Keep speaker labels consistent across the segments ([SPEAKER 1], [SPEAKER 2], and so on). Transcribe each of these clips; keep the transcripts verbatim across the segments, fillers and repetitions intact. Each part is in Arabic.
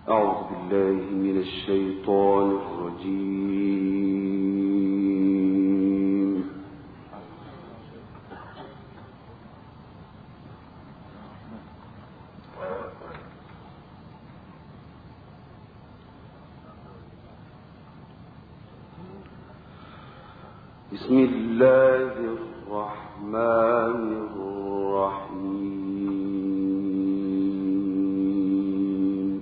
[SPEAKER 1] أعوذ بالله من الشيطان الرجيم. بسم الله الرحمن الرحيم.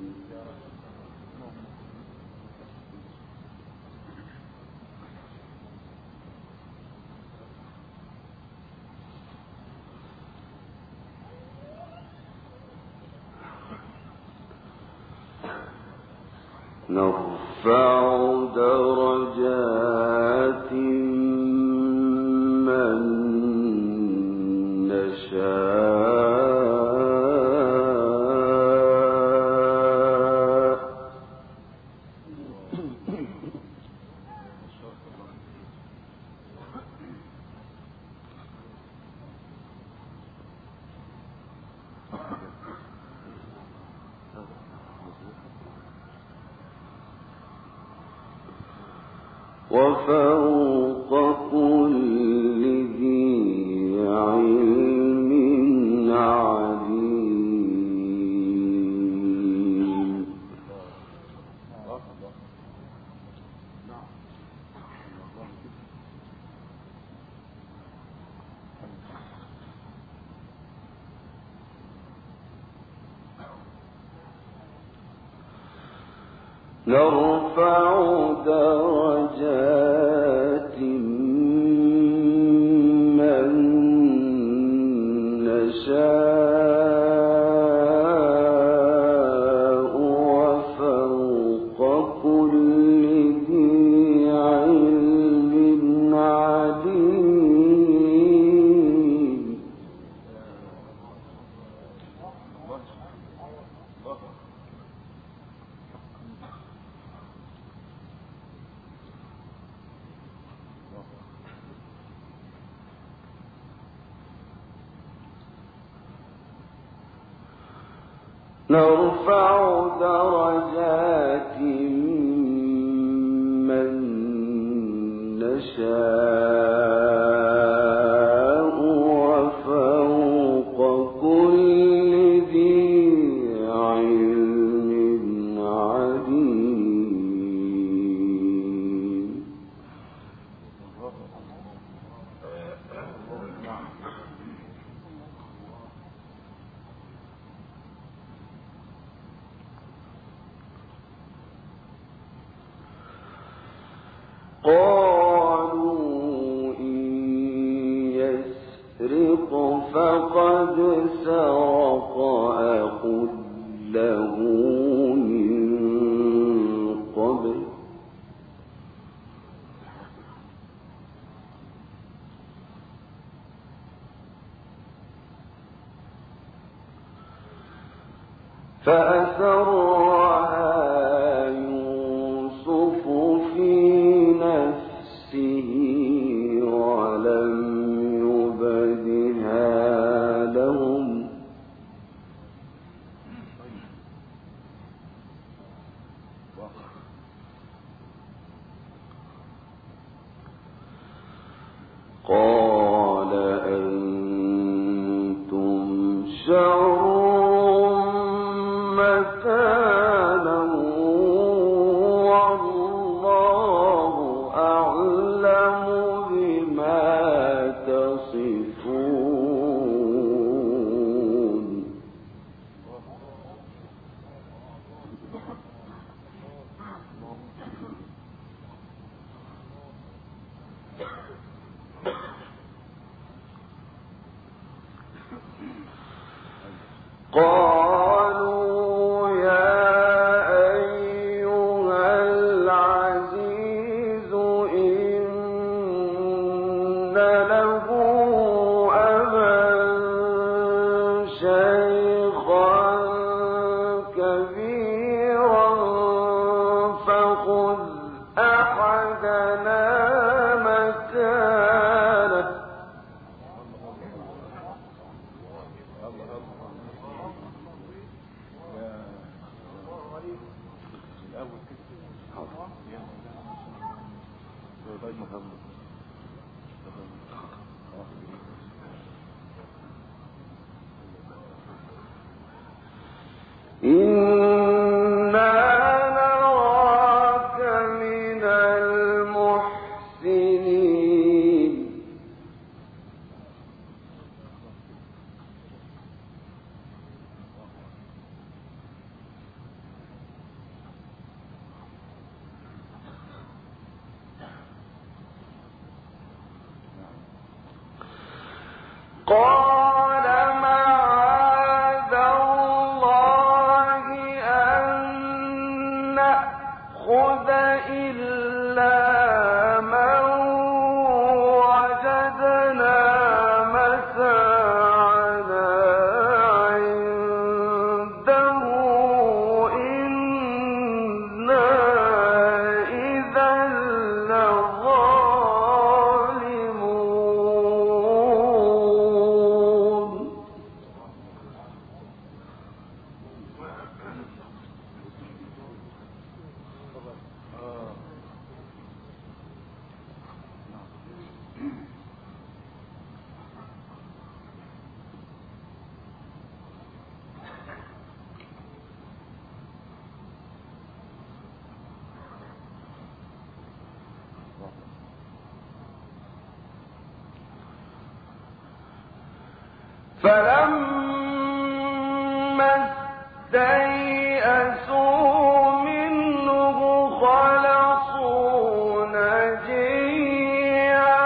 [SPEAKER 1] نرفع درجات من نشاء. وفوق كل ذي علم عليم. نرفع درجات من نشاء وفوق كل ذي علم عليم. نرفع درجات من نشاء وفوق كل ذي علم عليم. قالوا إن يسرق فقد سرق أخ له من قبل فأسرها يوسف في نفسه ولم يبدها لهم. قال أنتم شر مكانا والله أعلم بما تصفون. قالوا يا أيها العزيز إن له أبا شيخا كبيرا فخذ أحدنا مكانه. قال معاذ الله أن نأخذ إلا من وجدنا متاعنا عنده إنا إذا لظالمون. فلما استيئسوا منه خلصوا نجيا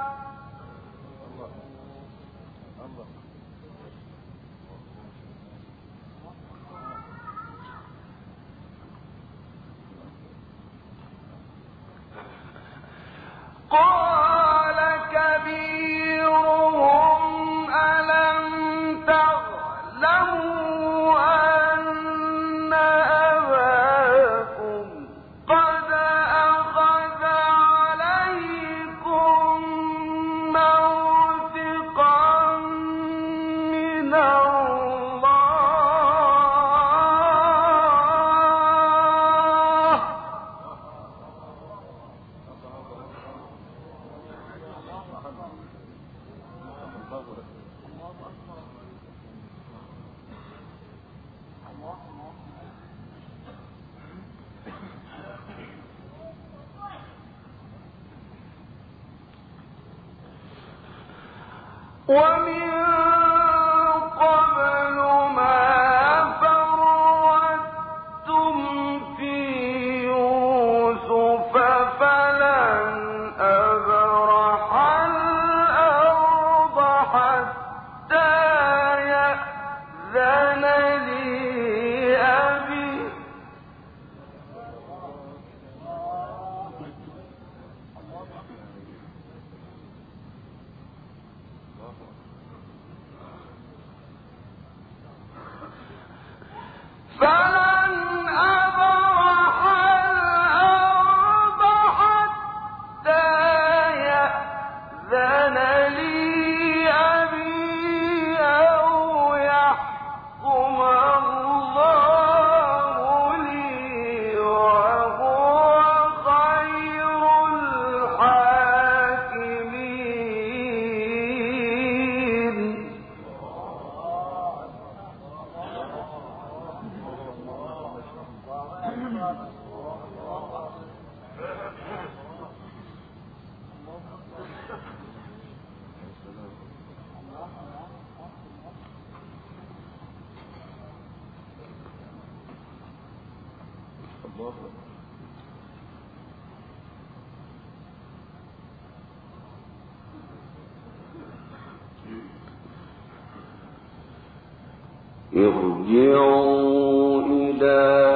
[SPEAKER 1] قال كبيرهم ألم تعلموا أن أباكم قد أخذ عليكم موثقا من الله ومن قبل ما فرطتم في يوسف فلن أبرح الأرض حتى يأذن لي أبي فلن أبرح الأرض حتى يأذن لي أبي أو يحكم الله لي وهو خير الحاكمين. ارجعوا إلى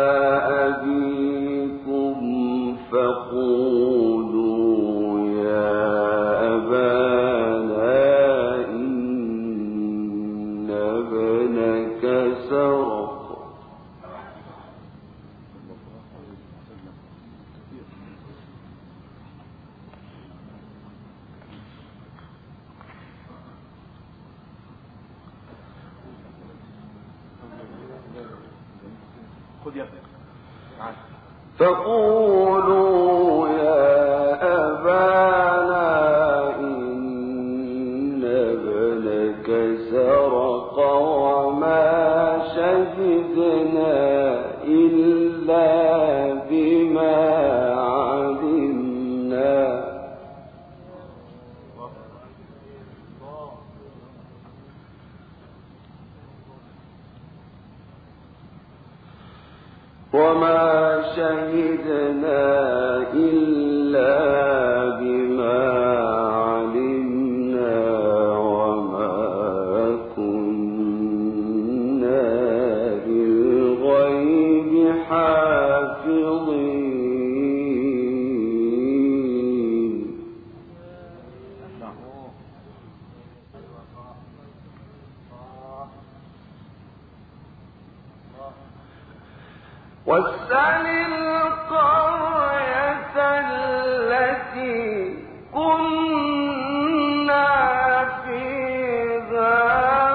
[SPEAKER 1] أبيكم فقولوا يا أبانا إن ابنك سرق فقولوا يا أبانا شهدنا إلا بما علمنا وما شهدنا إلا بما علمنا وما كنا للغيب حافظين واسأل القرية التي كنا فيها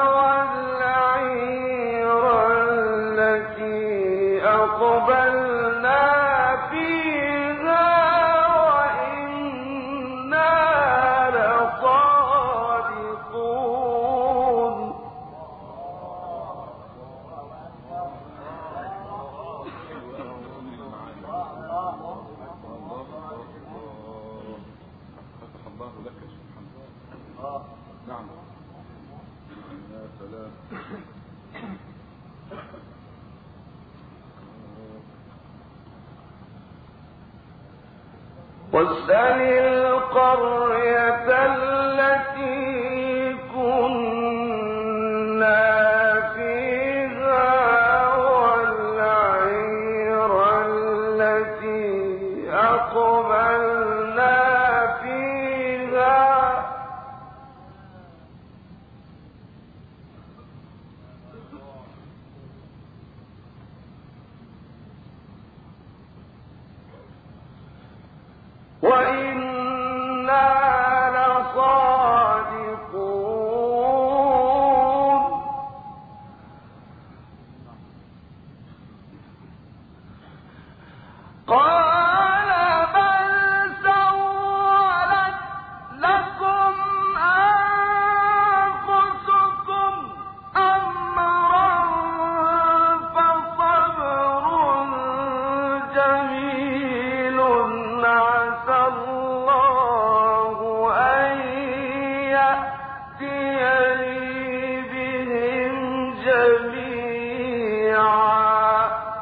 [SPEAKER 1] والعير التي أقبلنا فيها وإنا لصادقون
[SPEAKER 2] نعم يا سلام
[SPEAKER 1] واسأل القرية التي كنا فيها والعير التي أقبلنا فيها وإنا لصادقون قال بل سولت لكم أنفسكم أمرا فصبر جميل عسى الله أن يأتيني بهم جميعا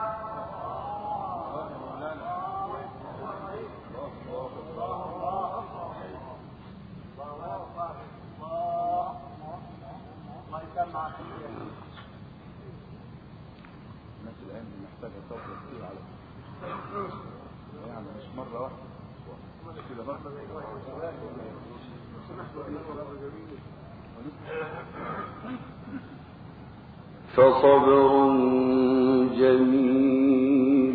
[SPEAKER 2] الناس الآن محتاجة صوت كتير على يعني مش مرة واحدة كده مرة
[SPEAKER 1] فصبر جميل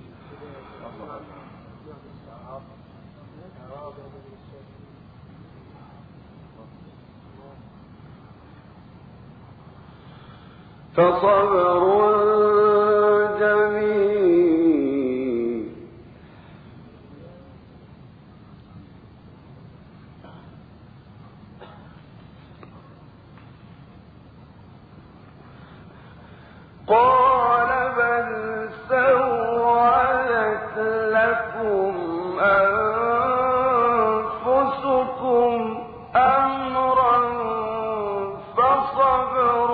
[SPEAKER 1] فصبر جميل قال بل سولت لكم أنفسكم أمرا فصبر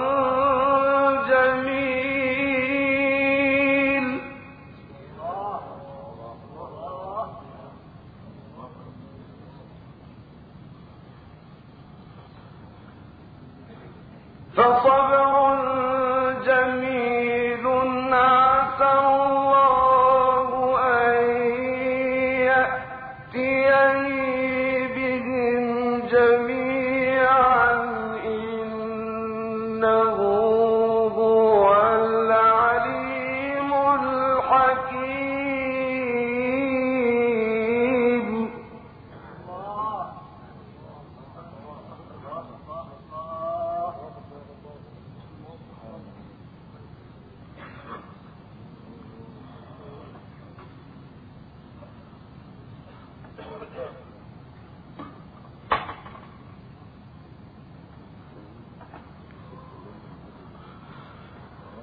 [SPEAKER 1] جميل فصبر جميل عسى الله أن يأتيني بهم جميعا إنه هو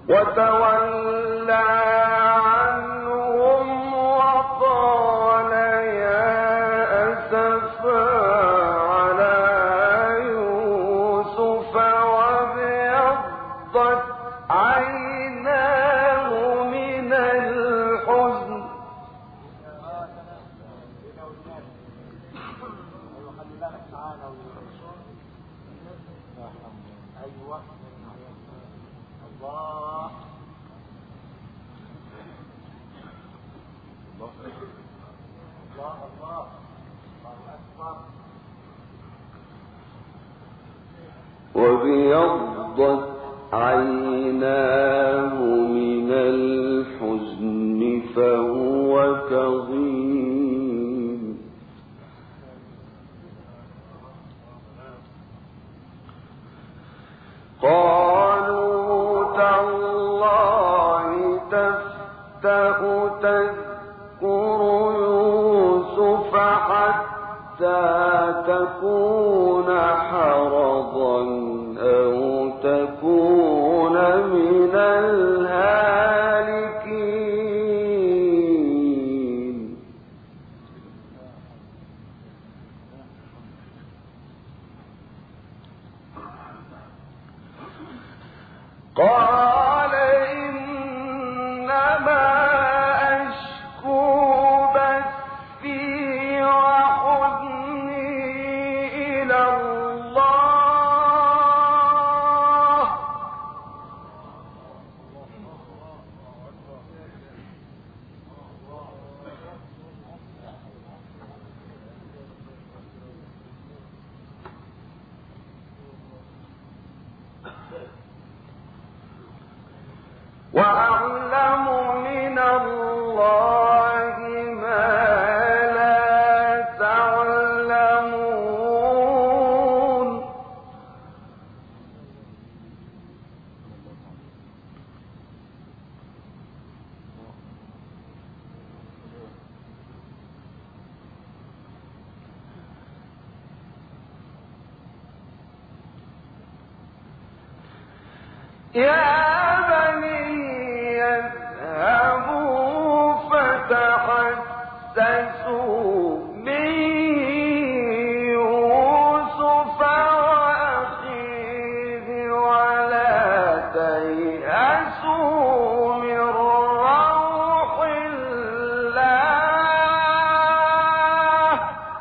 [SPEAKER 1] وتولى عنهم وقال يا أسفا على يوسف وابيضت عيناه من الحزن وابيضت عيناه من الحزن فهو كظيم قالوا تالله تفتأ تذكر يوسف حتى تكون حرضا أو تكون من الهالكين قال إنما أشكو بثي وحزني إلى الله وأعلم من الله ما لا تعلمون يا بني اذهبوا فتحسسوا من يوسف وأخيه ولا تيأسوا من روح الله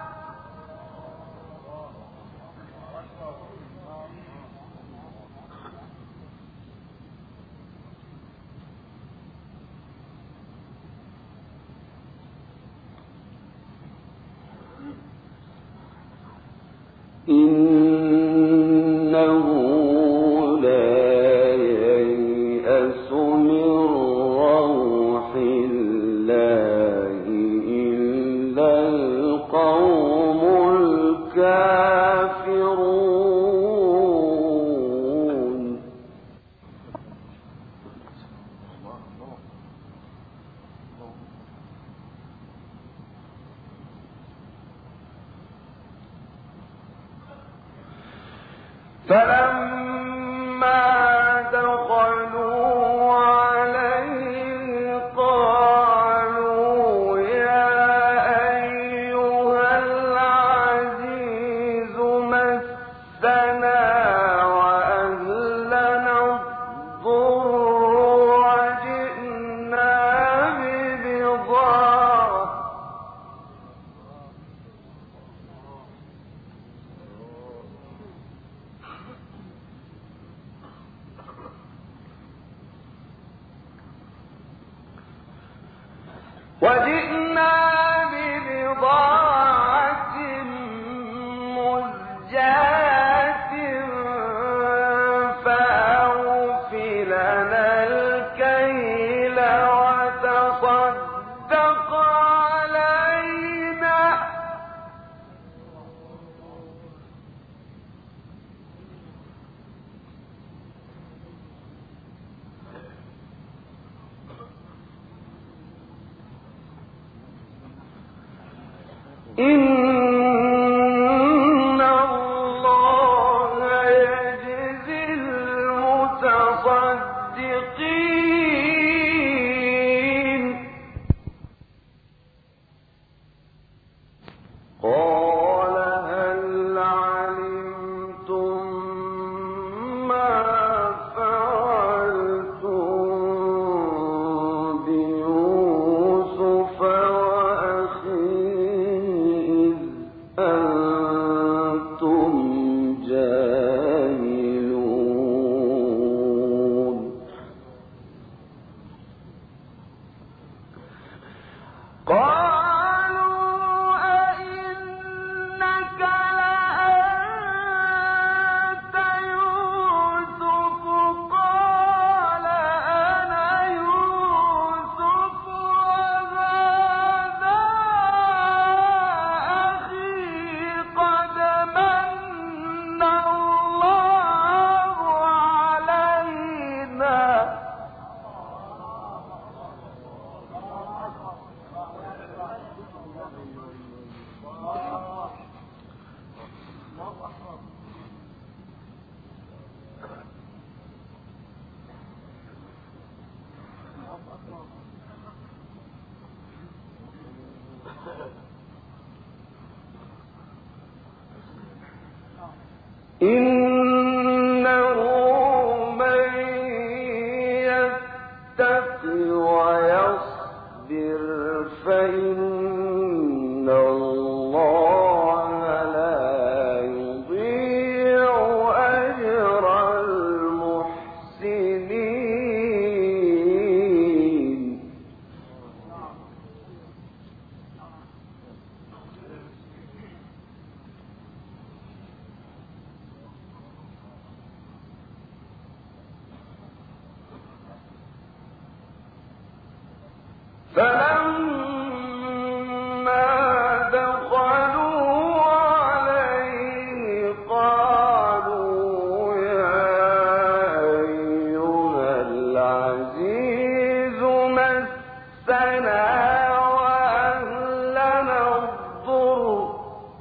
[SPEAKER 1] إنه لا ييأس من روح الله إلا القوم الكافرون فلما دخلوا عليه قالوا يا أيها العزيز مسنا وأهلنا الضر وجئنا ببضاعة إنه من يتق ويصبر فإن الله لا يضيع أجر المحسنين. فلما دخلوا عليه قالوا يا أيها العزيز مسنا وأهلنا الضر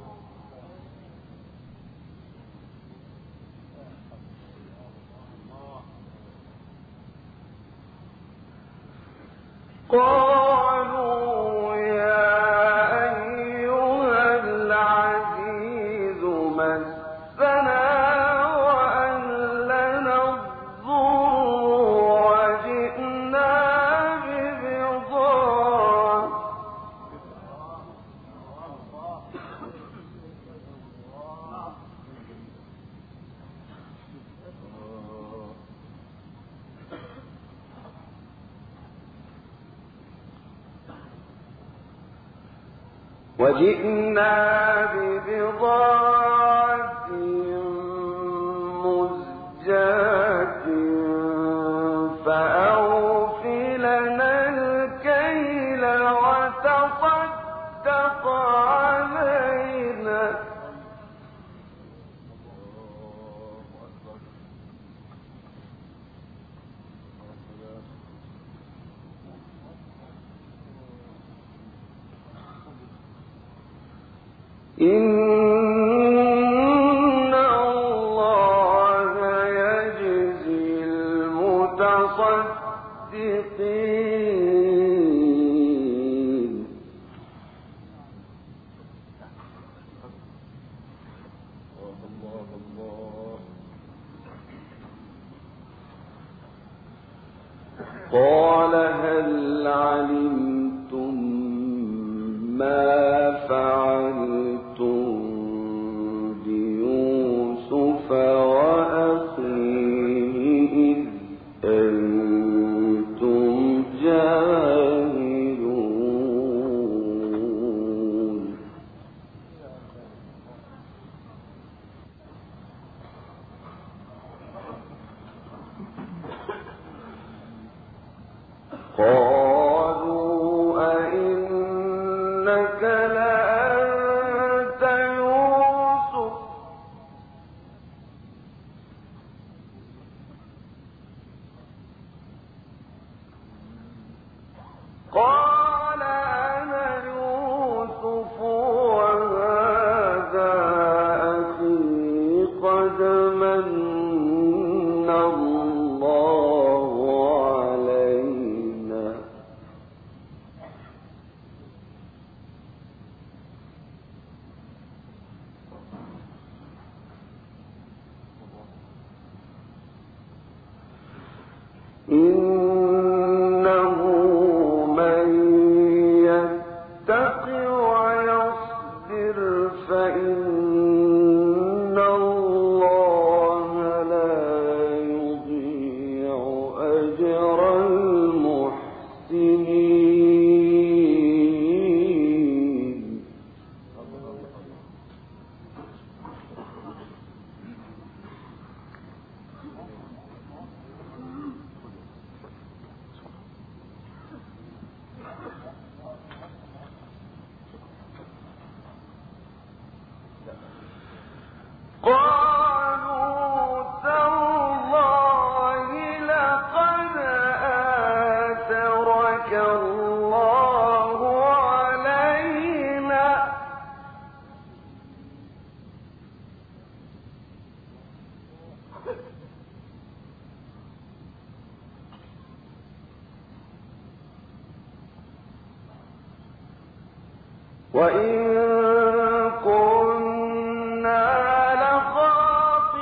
[SPEAKER 1] قالوا يا أيها العزيز مسنا وأهلنا الضر وجئنا ببضاعة وجئنا ببضاعة مزجاة فأوف لنا الكيل وتصدق علينا إن الله يجزي المتصدقين. قال هل علمتم ما فعلتم بيوسف وأخيه إذ أنتم جاهلون قالوا أئنك لأنت يوسف قال أنا يوسف وهذا أخي قد من الله علينا إنه من يتق ويصبر فإن الله لا يضيع أجر المحسنين. قالوا تالله لقد آثرك الله علينا وإن كنا لخاطئين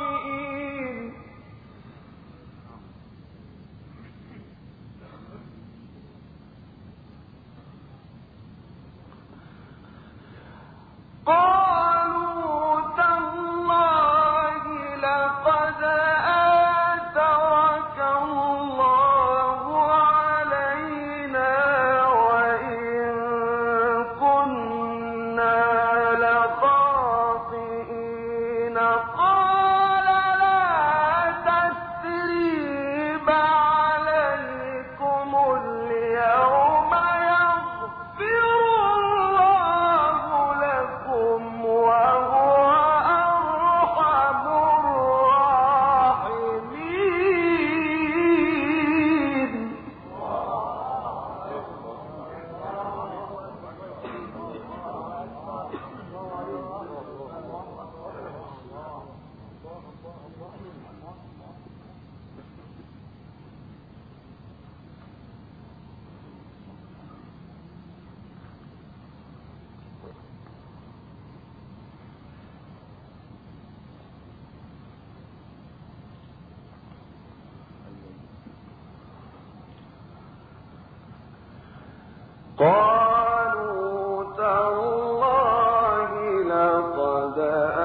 [SPEAKER 1] قالوا تالله لقد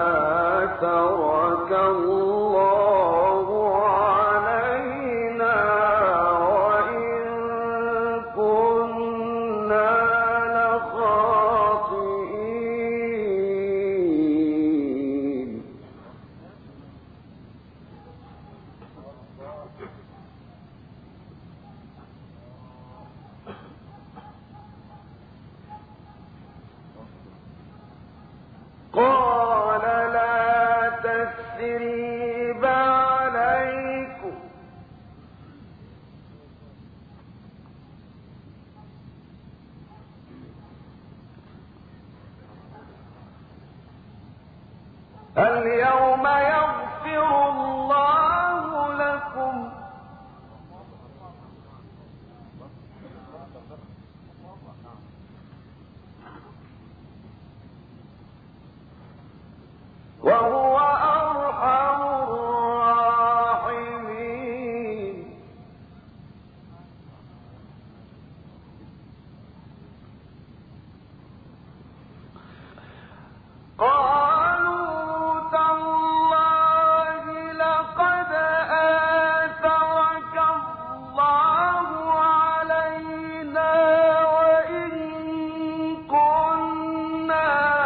[SPEAKER 1] آثرك الله علينا وإن كنا لخاطئين. قال لا تثريب عليكم اليوم يغفر الله لكم وهو أرحم الراحمين. قالوا تالله لقد آثرك الله علينا وإن كنا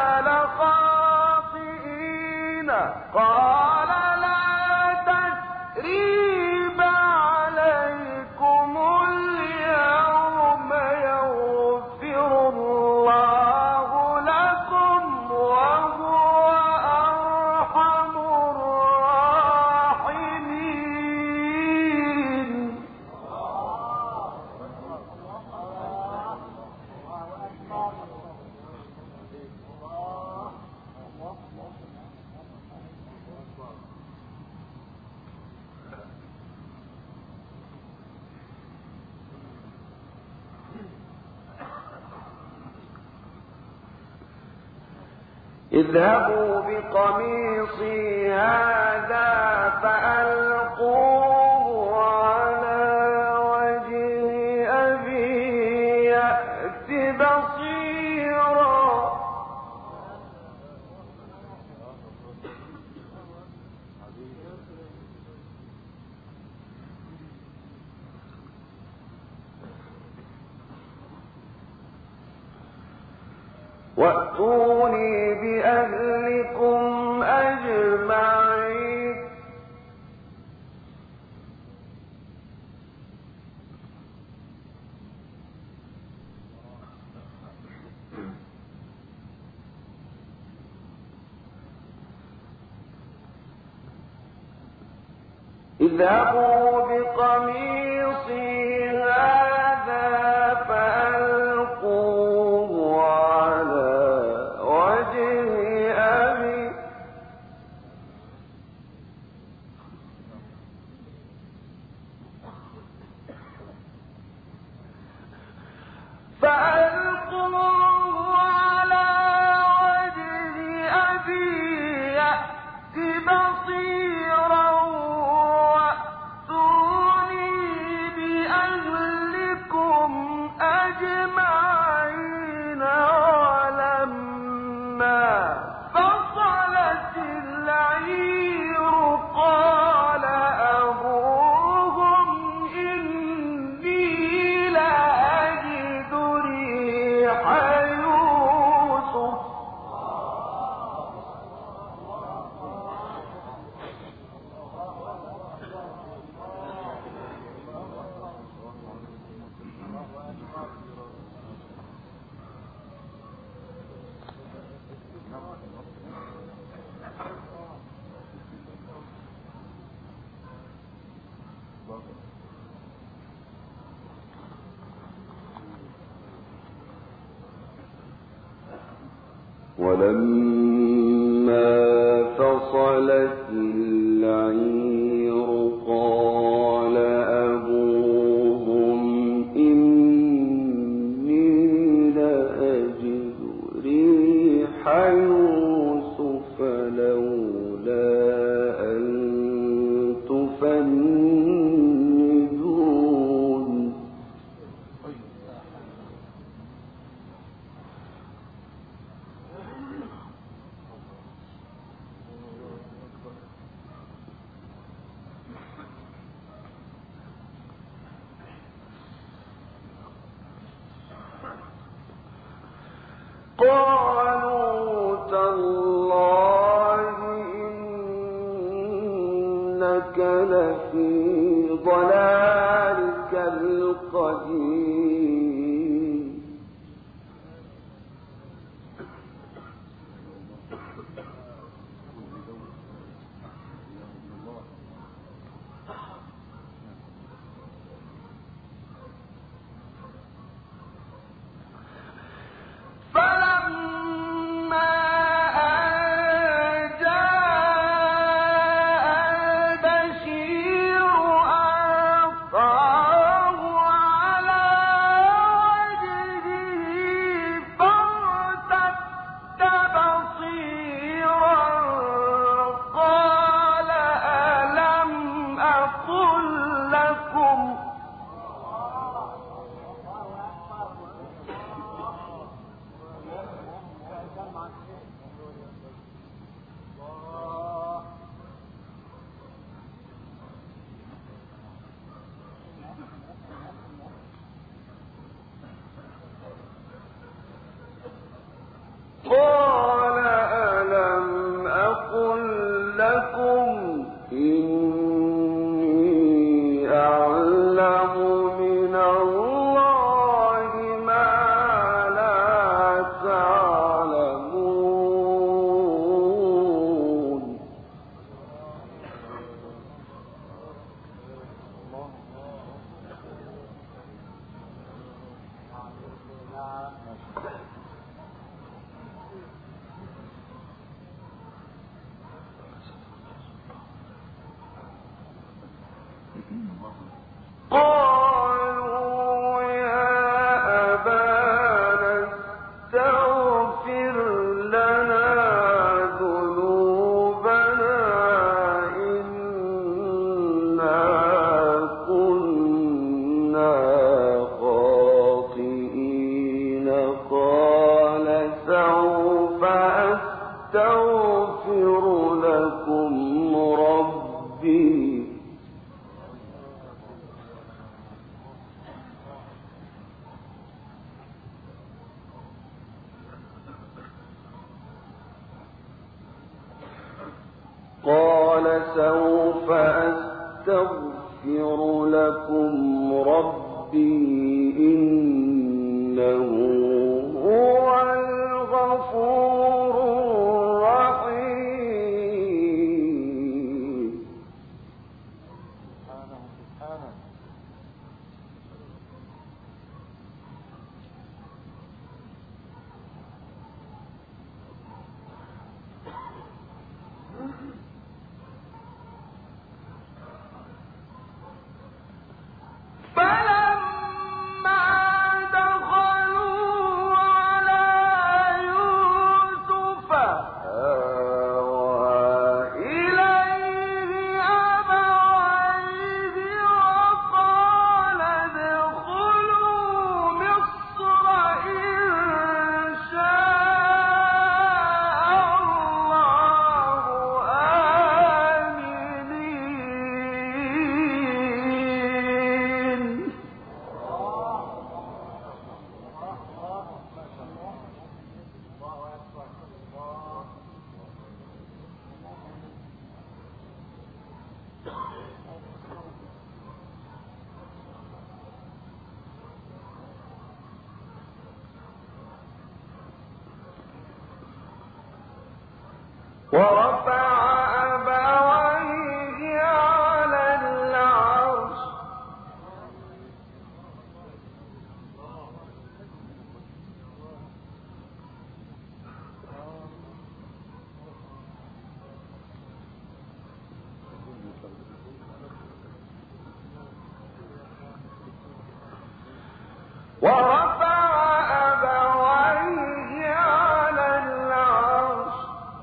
[SPEAKER 1] لخاطئين. قال لا تثريب عليكم اليوم يغفر الله لكم وهو أرحم الراحمين. اذهبوا بقميصي هذا فألقوه على وجه أبي يأت بصيرا. وأتوني بأهلكم أجمعين. اذهبوا بقميصي هذا فألقوه على وجه أبي فألقوه على وجه أبي يأت بصيرا وأتوني بأهلكم أجمعين. ولما فصلت العير قال أبوهم إني لأجد ريح يوسف ولما فصلت العير قال أبوهم إني لأجد ريح يوسف لولا أن تفندون. القديم قال ألم أقل لكم إني أعلم من الله ما لا تعلمون قالوا يا أبانا استغفر لنا ذنوبنا إنا كنا خاطئين قال سوف أستغفر لكم ربي قال سوف أستغفر لكم ربي إنه هو الغفور الرحيم ورفع أبويه على العرش ورفع أبويه على العرش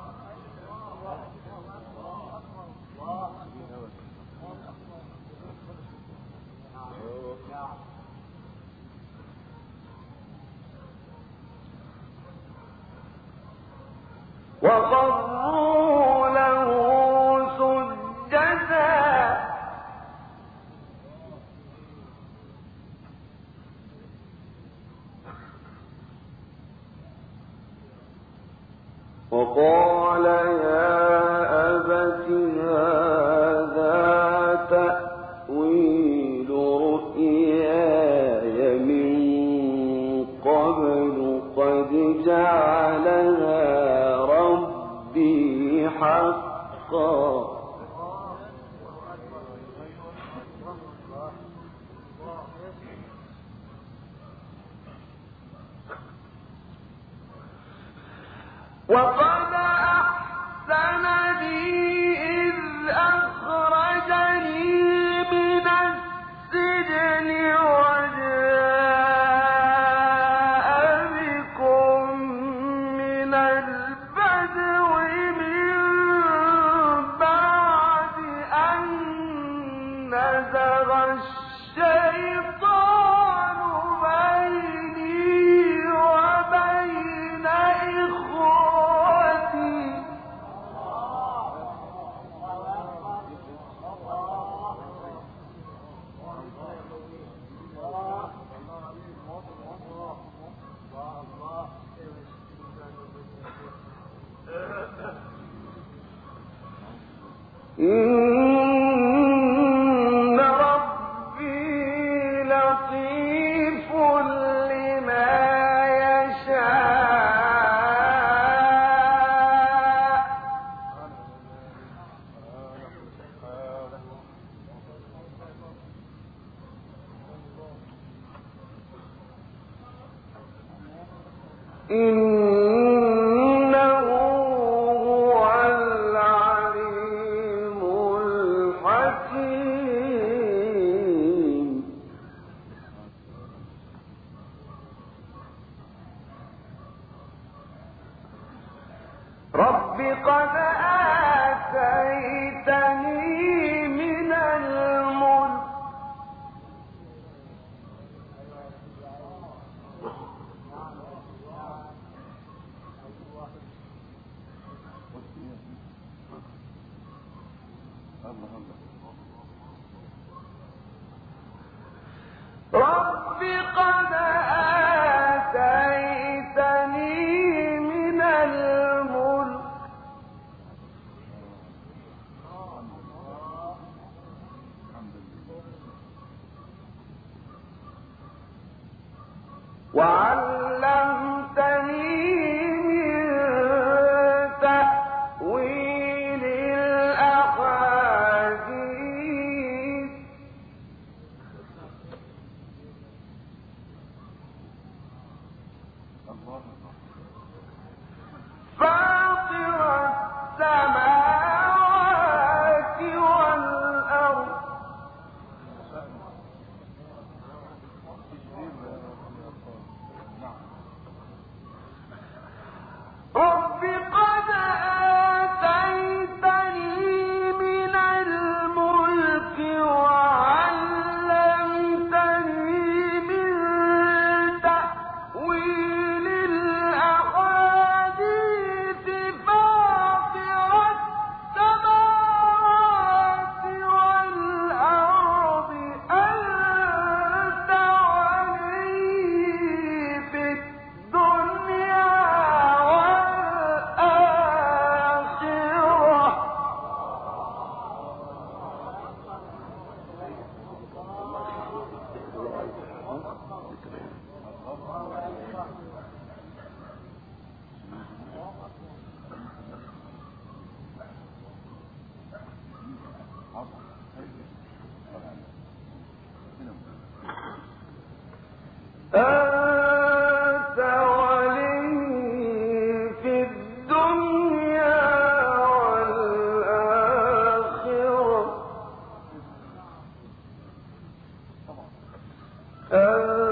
[SPEAKER 1] وخروا له سجدا وقال يا أبت هذا تأويل رؤياي وقد أحسن بي إذ أخرجني من السجن وجاء بكم من البدو من بعد أن نزغ الشيطان بيني وبين إخوتي إن ربي لطيف لما يشاء إنه هو العليم الحكيم رب قد آتيتني من الملك رب قد آتيتني من الملك وعلمتني من تأويل الأحاديث فاطر السماوات والأرض رب قد آتيتني من الملك وعلمتني من تأويل الأحاديث فاطر السماوات والأرض أنت ولي في الدنيا أنت ولي في الدنيا والآخرة أنت